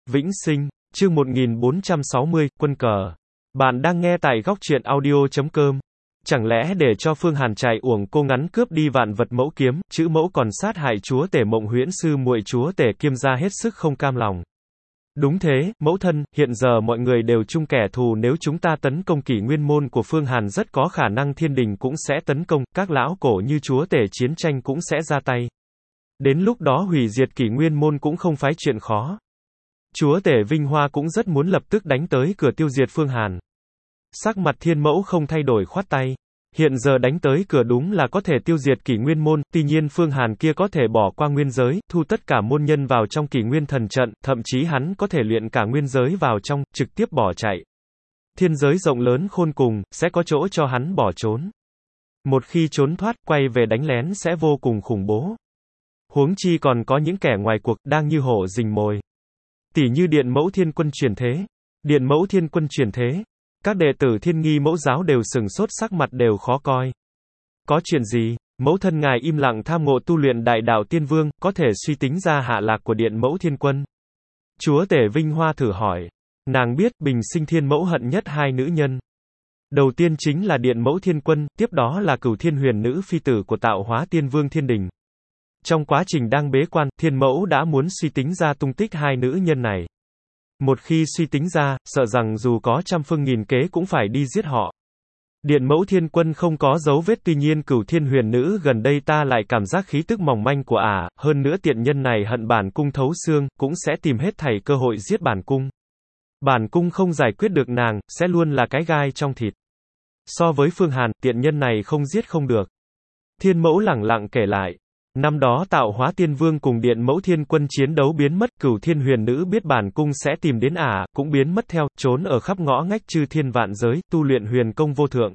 Vĩnh Sinh, chương 1460, quân cờ. Bạn đang nghe tại góc truyện audio.com. Chẳng lẽ để cho Phương Hàn chạy uổng cô ngắn cướp đi vạn vật mẫu kiếm, chữ mẫu còn sát hại chúa tể Mộng Huyễn sư muội chúa tể Kiêm gia hết sức không cam lòng. Đúng thế, mẫu thân, hiện giờ mọi người đều chung kẻ thù, nếu chúng ta tấn công kỷ nguyên môn của Phương Hàn rất có khả năng thiên đình cũng sẽ tấn công, các lão cổ như chúa tể chiến tranh cũng sẽ ra tay. Đến lúc đó hủy diệt kỷ nguyên môn cũng không phải chuyện khó. Chúa tể Vinh Hoa cũng rất muốn lập tức đánh tới cửa tiêu diệt Phương Hàn. Sắc mặt Thiên Mẫu không thay đổi khoát tay. Hiện giờ đánh tới cửa đúng là có thể tiêu diệt kỷ nguyên môn, tuy nhiên Phương Hàn kia có thể bỏ qua nguyên giới, thu tất cả môn nhân vào trong kỷ nguyên thần trận, thậm chí hắn có thể luyện cả nguyên giới vào trong, trực tiếp bỏ chạy. Thiên giới rộng lớn khôn cùng, sẽ có chỗ cho hắn bỏ trốn. Một khi trốn thoát, quay về đánh lén sẽ vô cùng khủng bố. Huống chi còn có những kẻ ngoài cuộc, đang như hổ rình mồi. Tỷ như Điện Mẫu Thiên Quân chuyển thế. Điện Mẫu Thiên Quân chuyển thế. Các đệ tử Thiên Nghi Mẫu giáo đều sừng sốt, sắc mặt đều khó coi. Có chuyện gì? Mẫu thân ngài im lặng tham ngộ tu luyện đại đạo tiên vương, có thể suy tính ra hạ lạc của Điện Mẫu Thiên Quân. Chúa tể Vinh Hoa thử hỏi. Nàng biết, bình sinh Thiên Mẫu hận nhất hai nữ nhân. Đầu tiên chính là Điện Mẫu Thiên Quân, tiếp đó là Cửu Thiên Huyền nữ phi tử của tạo hóa tiên vương Thiên Đình. Trong quá trình đang bế quan, Thiên Mẫu đã muốn suy tính ra tung tích hai nữ nhân này. Một khi suy tính ra, sợ rằng dù có trăm phương nghìn kế cũng phải đi giết họ. Điện Mẫu Thiên Quân không có dấu vết, tuy nhiên Cửu Thiên Huyền nữ gần đây ta lại cảm giác khí tức mỏng manh của ả, hơn nữa tiện nhân này hận bản cung thấu xương, cũng sẽ tìm hết thảy cơ hội giết bản cung. Bản cung không giải quyết được nàng, sẽ luôn là cái gai trong thịt. So với Phương Hàn, tiện nhân này không giết không được. Thiên Mẫu lẳng lặng kể lại. Năm đó tạo hóa tiên vương cùng Điện Mẫu Thiên Quân chiến đấu biến mất, Cửu Thiên Huyền nữ biết bản cung sẽ tìm đến ả, cũng biến mất theo, trốn ở khắp ngõ ngách chư thiên vạn giới, tu luyện huyền công vô thượng.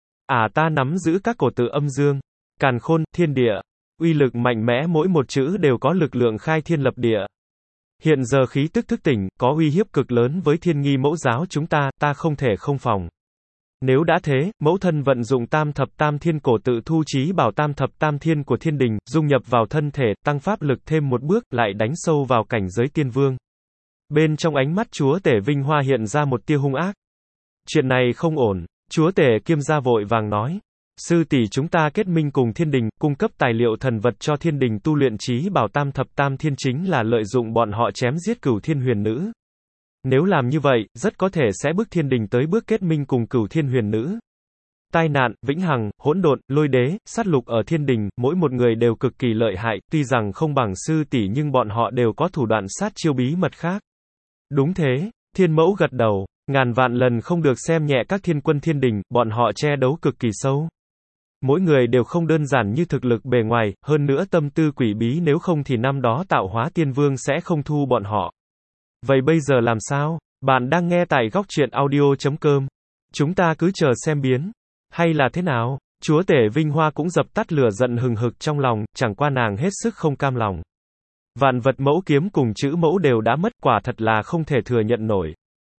Ả ta nắm giữ các cổ tự âm dương, càn khôn, thiên địa, uy lực mạnh mẽ, mỗi một chữ đều có lực lượng khai thiên lập địa. Hiện giờ khí tức thức tỉnh, có uy hiếp cực lớn với Thiên Nghi Mẫu giáo chúng ta, ta không thể không phòng. Nếu đã thế, mẫu thân vận dụng tam thập tam thiên cổ tự thu trí bảo tam thập tam thiên của thiên đình, dung nhập vào thân thể, tăng pháp lực thêm một bước, lại đánh sâu vào cảnh giới tiên vương. Bên trong ánh mắt chúa tể Vinh Hoa hiện ra một tia hung ác. Chuyện này không ổn, chúa tể Kiêm gia vội vàng nói. Sư tỷ chúng ta kết minh cùng thiên đình, cung cấp tài liệu thần vật cho thiên đình tu luyện trí bảo tam thập tam thiên, chính là lợi dụng bọn họ chém giết Cửu Thiên Huyền nữ. Nếu làm như vậy, rất có thể sẽ bức thiên đình tới bước kết minh cùng Cửu Thiên Huyền nữ. Tai nạn, vĩnh hằng, hỗn độn, lôi đế, sát lục ở thiên đình, mỗi một người đều cực kỳ lợi hại, tuy rằng không bằng sư tỷ nhưng bọn họ đều có thủ đoạn sát chiêu bí mật khác. Đúng thế, Thiên Mẫu gật đầu, ngàn vạn lần không được xem nhẹ các thiên quân thiên đình, bọn họ che đấu cực kỳ sâu. Mỗi người đều không đơn giản như thực lực bề ngoài, hơn nữa tâm tư quỷ bí, nếu không thì năm đó tạo hóa tiên vương sẽ không thu bọn họ. Vậy bây giờ làm sao? Bạn đang nghe tại góc truyện audio.com. Chúng ta cứ chờ xem biến. Hay là thế nào? Chúa tể Vinh Hoa cũng dập tắt lửa giận hừng hực trong lòng, chẳng qua nàng hết sức không cam lòng. Vạn vật mẫu kiếm cùng chữ mẫu đều đã mất, quả thật là không thể thừa nhận nổi.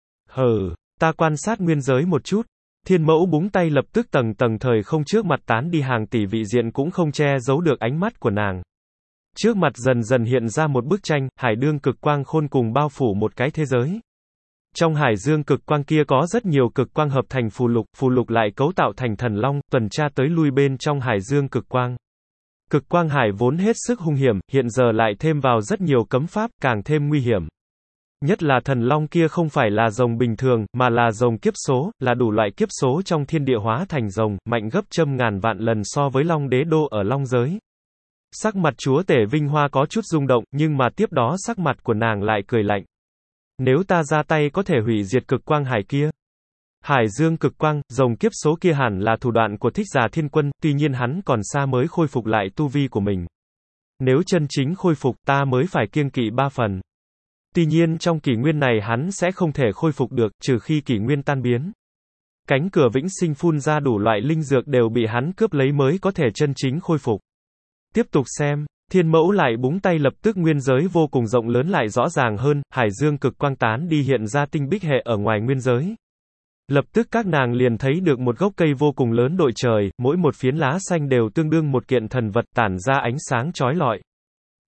Hừ, ta quan sát nguyên giới một chút. Thiên Mẫu búng tay, lập tức tầng tầng thời không trước mặt tán đi, hàng tỷ vị diện cũng không che giấu được ánh mắt của nàng. Trước mặt dần dần hiện ra một bức tranh, hải đương cực quang khôn cùng bao phủ một cái thế giới. Trong hải dương cực quang kia có rất nhiều cực quang hợp thành phù lục lại cấu tạo thành thần long, tuần tra tới lui bên trong hải dương cực quang. Cực quang hải vốn hết sức hung hiểm, hiện giờ lại thêm vào rất nhiều cấm pháp, càng thêm nguy hiểm. Nhất là thần long kia không phải là rồng bình thường, mà là rồng kiếp số, là đủ loại kiếp số trong thiên địa hóa thành rồng, mạnh gấp trăm ngàn vạn lần so với long đế đô ở long giới. Sắc mặt chúa tể Vinh Hoa có chút rung động, nhưng mà tiếp đó sắc mặt của nàng lại cười lạnh. Nếu ta ra tay có thể hủy diệt cực quang hải kia. Hải dương cực quang, rồng kiếp số kia hẳn là thủ đoạn của Thích Giả Thiên Quân, tuy nhiên hắn còn xa mới khôi phục lại tu vi của mình. Nếu chân chính khôi phục, ta mới phải kiêng kỵ 3 phần. Tuy nhiên trong kỷ nguyên này hắn sẽ không thể khôi phục được, trừ khi kỷ nguyên tan biến. Cánh cửa vĩnh sinh phun ra đủ loại linh dược đều bị hắn cướp lấy mới có thể chân chính khôi phục. Tiếp tục xem, Thiên Mẫu lại búng tay, lập tức nguyên giới vô cùng rộng lớn lại rõ ràng hơn, hải dương cực quang tán đi, hiện ra tinh bích hệ ở ngoài nguyên giới. Lập tức các nàng liền thấy được một gốc cây vô cùng lớn đội trời, mỗi một phiến lá xanh đều tương đương một kiện thần vật tản ra ánh sáng chói lọi.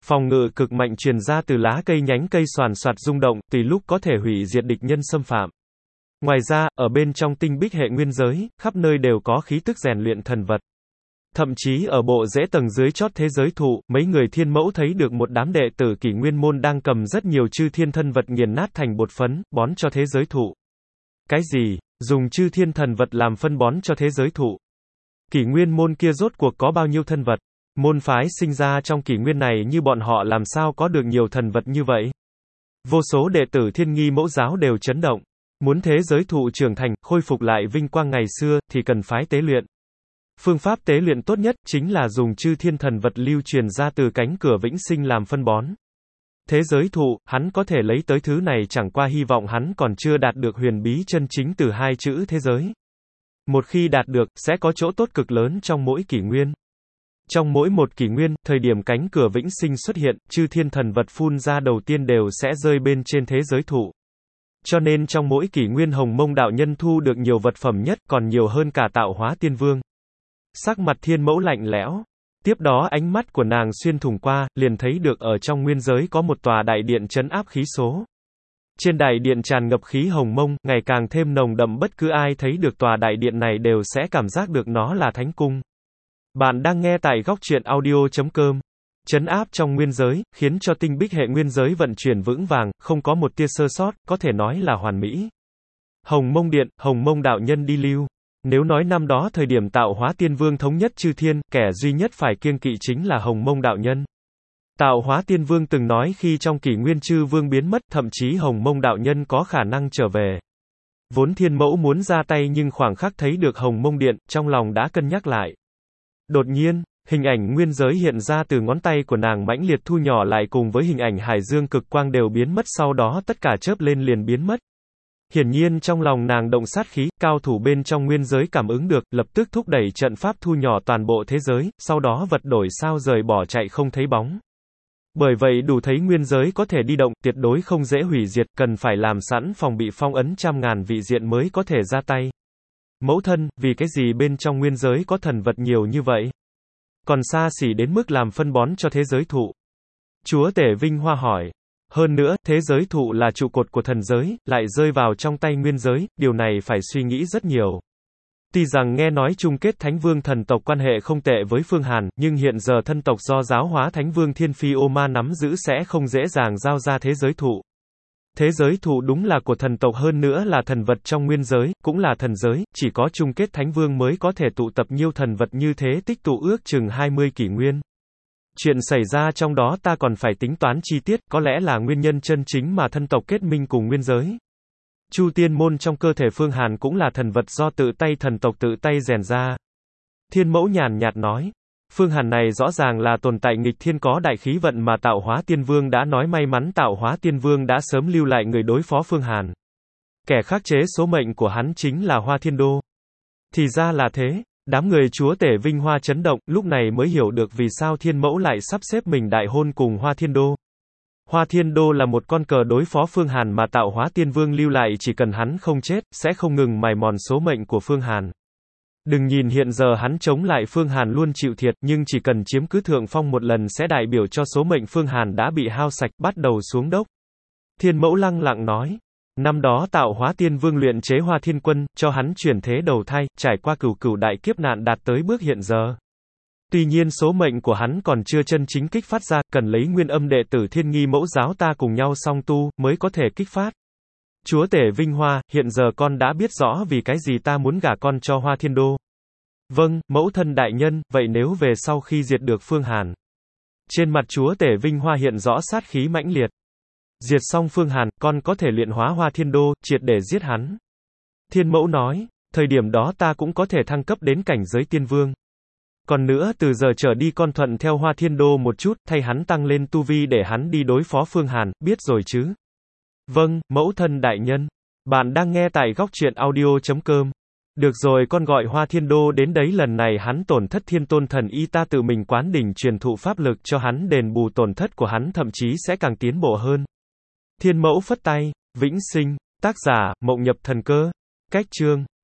Phòng ngự cực mạnh truyền ra từ lá cây, nhánh cây xoàn xoạt rung động, tùy lúc có thể hủy diệt địch nhân xâm phạm. Ngoài ra, ở bên trong tinh bích hệ nguyên giới, khắp nơi đều có khí tức rèn luyện thần vật. Thậm chí ở bộ rễ tầng dưới chót thế giới thụ, mấy người thiên mẫu thấy được một đám đệ tử Kỷ Nguyên môn đang cầm rất nhiều chư thiên thân vật nghiền nát thành bột phấn, bón cho thế giới thụ. Cái gì? Dùng chư thiên thần vật làm phân bón cho thế giới thụ? Kỷ Nguyên môn kia rốt cuộc có bao nhiêu thân vật? Môn phái sinh ra trong kỷ nguyên này như bọn họ làm sao có được nhiều thần vật như vậy? Vô số đệ tử Thiên Nghi Mẫu giáo đều chấn động. Muốn thế giới thụ trưởng thành, khôi phục lại vinh quang ngày xưa, thì cần phái tế luyện. Phương pháp tế luyện tốt nhất chính là dùng chư thiên thần vật lưu truyền ra từ cánh cửa vĩnh sinh làm phân bón. Thế giới thụ, hắn có thể lấy tới thứ này chẳng qua hy vọng hắn còn chưa đạt được huyền bí chân chính từ hai chữ thế giới. Một khi đạt được, sẽ có chỗ tốt cực lớn trong mỗi kỷ nguyên. Trong mỗi một kỷ nguyên, thời điểm cánh cửa vĩnh sinh xuất hiện, chư thiên thần vật phun ra đầu tiên đều sẽ rơi bên trên thế giới thụ. Cho nên trong mỗi kỷ nguyên Hồng Mông đạo nhân thu được nhiều vật phẩm nhất, còn nhiều hơn cả Tạo Hóa Tiên Vương. Sắc mặt Thiên Mẫu lạnh lẽo. Tiếp đó ánh mắt của nàng xuyên thủng qua, liền thấy được ở trong nguyên giới có một tòa đại điện trấn áp khí số. Trên đại điện tràn ngập khí hồng mông, ngày càng thêm nồng đậm, bất cứ ai thấy được tòa đại điện này đều sẽ cảm giác được nó là thánh cung. Bạn đang nghe tại góc truyện audio.com. Trấn áp trong nguyên giới, khiến cho tinh bích hệ nguyên giới vận chuyển vững vàng, không có một tia sơ sót, có thể nói là hoàn mỹ. Hồng Mông Điện, Hồng Mông đạo nhân đi lưu. Nếu nói năm đó thời điểm Tạo Hóa Tiên Vương thống nhất chư thiên, kẻ duy nhất phải kiêng kỵ chính là Hồng Mông đạo nhân. Tạo Hóa Tiên Vương từng nói khi trong kỷ nguyên chư vương biến mất, thậm chí Hồng Mông đạo nhân có khả năng trở về. Vốn Thiên Mẫu muốn ra tay nhưng khoảng khắc thấy được Hồng Mông Điện, trong lòng đã cân nhắc lại. Đột nhiên, hình ảnh nguyên giới hiện ra từ ngón tay của nàng mãnh liệt thu nhỏ lại, cùng với hình ảnh hải dương cực quang đều biến mất, sau đó tất cả chớp lên liền biến mất. Hiển nhiên trong lòng nàng động sát khí, cao thủ bên trong nguyên giới cảm ứng được, lập tức thúc đẩy trận pháp thu nhỏ toàn bộ thế giới, sau đó vật đổi sao rời bỏ chạy không thấy bóng. Bởi vậy đủ thấy nguyên giới có thể đi động, tuyệt đối không dễ hủy diệt, cần phải làm sẵn phòng bị phong ấn trăm ngàn vị diện mới có thể ra tay. Mẫu thân, vì cái gì bên trong nguyên giới có thần vật nhiều như vậy? Còn xa xỉ đến mức làm phân bón cho thế giới thụ. Chúa tể Vinh Hoa hỏi. Hơn nữa, thế giới thụ là trụ cột của thần giới, lại rơi vào trong tay nguyên giới, điều này phải suy nghĩ rất nhiều. Tuy rằng nghe nói chung kết Thánh Vương thần tộc quan hệ không tệ với Phương Hàn, nhưng hiện giờ thân tộc do giáo hóa Thánh Vương Thiên Phi Ô Ma nắm giữ sẽ không dễ dàng giao ra thế giới thụ. Thế giới thụ đúng là của thần tộc, hơn nữa là thần vật trong nguyên giới, cũng là thần giới, chỉ có chung kết Thánh Vương mới có thể tụ tập nhiều thần vật như thế, tích tụ ước chừng 20 kỷ nguyên. Chuyện xảy ra trong đó ta còn phải tính toán chi tiết, có lẽ là nguyên nhân chân chính mà thân tộc kết minh cùng nguyên giới. Chu tiên môn trong cơ thể Phương Hàn cũng là thần vật do tự tay thần tộc tự tay rèn ra. Thiên Mẫu nhàn nhạt nói. Phương Hàn này rõ ràng là tồn tại nghịch thiên có đại khí vận mà Tạo Hóa Tiên Vương đã nói, may mắn Tạo Hóa Tiên Vương đã sớm lưu lại người đối phó Phương Hàn. Kẻ khắc chế số mệnh của hắn chính là Hoa Thiên Đô. Thì ra là thế. Đám người chúa tể Vinh Hoa chấn động, lúc này mới hiểu được vì sao Thiên Mẫu lại sắp xếp mình đại hôn cùng Hoa Thiên Đô. Hoa Thiên Đô là một con cờ đối phó Phương Hàn mà Tạo Hóa Tiên Vương lưu lại, chỉ cần hắn không chết, sẽ không ngừng mài mòn số mệnh của Phương Hàn. Đừng nhìn hiện giờ hắn chống lại Phương Hàn luôn chịu thiệt, nhưng chỉ cần chiếm cứ thượng phong một lần sẽ đại biểu cho số mệnh Phương Hàn đã bị hao sạch, bắt đầu xuống dốc. Thiên Mẫu lăng lặng nói. Năm đó Tạo Hóa Tiên Vương luyện chế Hoa Thiên Quân, cho hắn chuyển thế đầu thai, trải qua cửu đại kiếp nạn đạt tới bước hiện giờ. Tuy nhiên số mệnh của hắn còn chưa chân chính kích phát ra, cần lấy nguyên âm đệ tử Thiên Nghi Mẫu giáo ta cùng nhau song tu, mới có thể kích phát. Chúa tể Vinh Hoa, hiện giờ con đã biết rõ vì cái gì ta muốn gả con cho Hoa Thiên Đô. Vâng, mẫu thân đại nhân, vậy nếu về sau khi diệt được Phương Hàn. Trên mặt chúa tể Vinh Hoa hiện rõ sát khí mãnh liệt. Diệt xong Phương Hàn, con có thể luyện hóa Hoa Thiên Đô, triệt để giết hắn. Thiên Mẫu nói, thời điểm đó ta cũng có thể thăng cấp đến cảnh giới tiên vương. Còn nữa, từ giờ trở đi con thuận theo Hoa Thiên Đô một chút, thay hắn tăng lên tu vi để hắn đi đối phó Phương Hàn, biết rồi chứ? Vâng, mẫu thân đại nhân. Bạn đang nghe tại góc truyện audio.com. Được rồi, con gọi Hoa Thiên Đô đến đấy, lần này hắn tổn thất Thiên Tôn Thần Y ta tự mình quán đỉnh truyền thụ pháp lực cho hắn, đền bù tổn thất của hắn, thậm chí sẽ càng tiến bộ hơn. Thiên Mẫu phất tay. Vĩnh sinh. Tác giả, Mộng Nhập Thần Cơ. Cách chương.